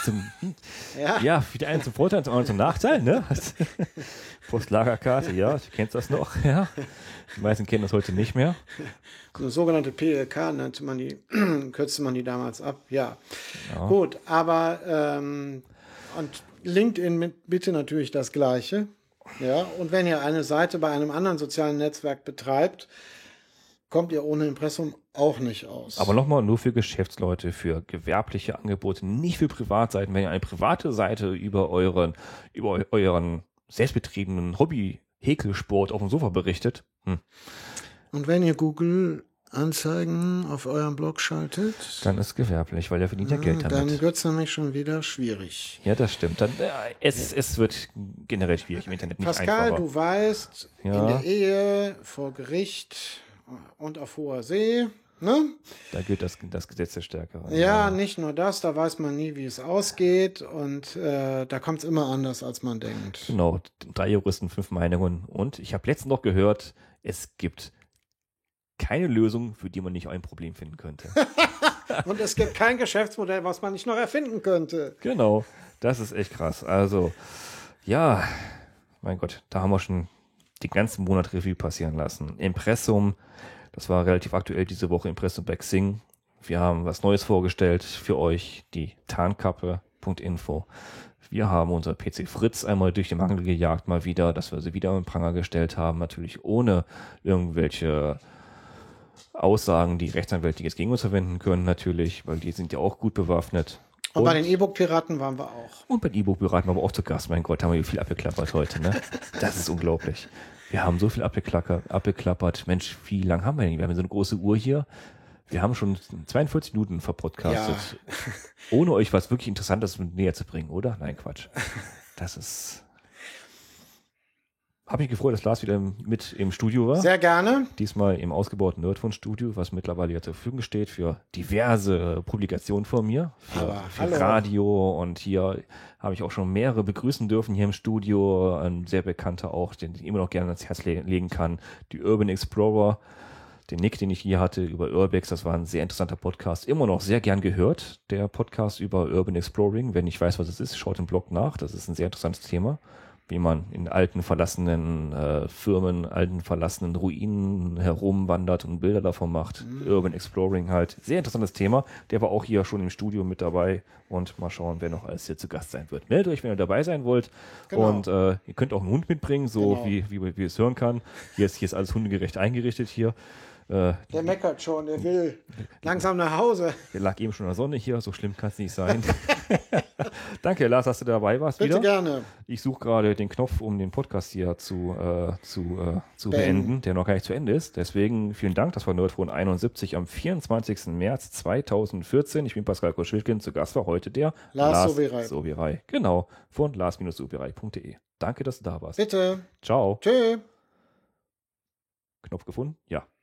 S1: Für die einen zum Vorteil, zum anderen zum Nachteil, ne? Postlagerkarte, ja, du kennst das noch, ja. Die meisten kennen das heute nicht mehr.
S2: Eine sogenannte PLK kürzte man die damals ab, ja. Gut, aber und LinkedIn bitte natürlich das Gleiche. Ja, und wenn ihr eine Seite bei einem anderen sozialen Netzwerk betreibt, kommt ihr ohne Impressum auch nicht aus.
S1: Aber nochmal nur für Geschäftsleute, für gewerbliche Angebote, nicht für Privatseiten. Wenn ihr eine private Seite über euren selbstbetriebenen Hobby-Häkelsport auf dem Sofa berichtet.
S2: Und wenn ihr Google-Anzeigen auf eurem Blog schaltet,
S1: dann ist gewerblich, weil ihr verdient ja Geld damit.
S2: Dann wird es nämlich schon wieder schwierig.
S1: Ja, das stimmt. Dann, es wird generell schwierig im Internet, nicht
S2: Pascal,
S1: einfacher.
S2: du weißt, in der Ehe, vor Gericht und auf hoher See, ne?
S1: Da gilt das Gesetz der Stärkeren.
S2: Ja, nicht nur das, da weiß man nie, wie es ausgeht und da kommt es immer anders, als man denkt.
S1: Genau, 3 Juristen, 5 Meinungen und ich habe letztens noch gehört, es gibt keine Lösung, für die man nicht ein Problem finden könnte.
S2: Und es gibt kein Geschäftsmodell, was man nicht noch erfinden könnte.
S1: Genau, das ist echt krass. Also, ja, mein Gott, da haben wir schon den ganzen Monat Revue passieren lassen. Impressum, das war relativ aktuell diese Woche, Impressum bei Xing. Wir haben was Neues vorgestellt für euch, die Tarnkappe.info. Wir haben unser PC Fritz einmal durch den Mangel gejagt, mal wieder, dass wir sie wieder im Pranger gestellt haben, natürlich ohne irgendwelche Aussagen, die Rechtsanwälte jetzt gegen uns verwenden können, natürlich, weil die sind ja auch gut bewaffnet.
S2: Und bei den E-Book-Piraten waren wir auch.
S1: Und bei den E-Book-Piraten waren wir auch zu Gast. Mein Gott, haben wir viel abgeklappert heute, ne? Das ist unglaublich. Wir haben so viel abgeklappert. Mensch, wie lang haben wir denn? Wir haben so eine große Uhr hier. Wir haben schon 42 Minuten verpodcastet. Ja. Ohne euch was wirklich Interessantes näher zu bringen, oder? Nein, Quatsch. Das ist... Habe mich gefreut, dass Lars wieder mit im Studio war.
S2: Sehr gerne.
S1: Diesmal im ausgebauten Nerdphone-Studio, was mittlerweile ja zur Verfügung steht für diverse Publikationen von mir. Für Radio und hier habe ich auch schon mehrere begrüßen dürfen hier im Studio. Ein sehr bekannter auch, den ich immer noch gerne ans Herz legen kann. Die Urban Explorer. Den Nick, den ich hier hatte über Urbex, das war ein sehr interessanter Podcast. Immer noch sehr gern gehört, der Podcast über Urban Exploring. Wenn ich weiß, was es ist, schaut im Blog nach. Das ist ein sehr interessantes Thema. Wie man in alten, verlassenen Firmen, alten, verlassenen Ruinen herumwandert und Bilder davon macht. Urban Exploring halt. Sehr interessantes Thema. Der war auch hier schon im Studio mit dabei. Und mal schauen, wer noch alles hier zu Gast sein wird. Meldet euch, wenn ihr dabei sein wollt. Genau. Und ihr könnt auch einen Hund mitbringen, so wie es hören kann. Hier ist alles hundegerecht eingerichtet hier.
S2: Der meckert schon, der will langsam nach Hause.
S1: Der lag eben schon in der Sonne hier, so schlimm kann es nicht sein. Danke, Lars, dass du dabei warst.
S2: Bitte
S1: wieder.
S2: Gerne.
S1: Ich suche gerade den Knopf, um den Podcast hier zu beenden, der noch gar nicht zu Ende ist. Deswegen vielen Dank, das war Nerdphone 71 am 24. März 2014. Ich bin Pascal Koschwilkin, zu Gast war heute der
S2: Lars Sobierei.
S1: Genau, von lars-sobierei.de. Danke, dass du da warst.
S2: Bitte.
S1: Ciao.
S2: Tschö.
S1: Knopf gefunden? Ja.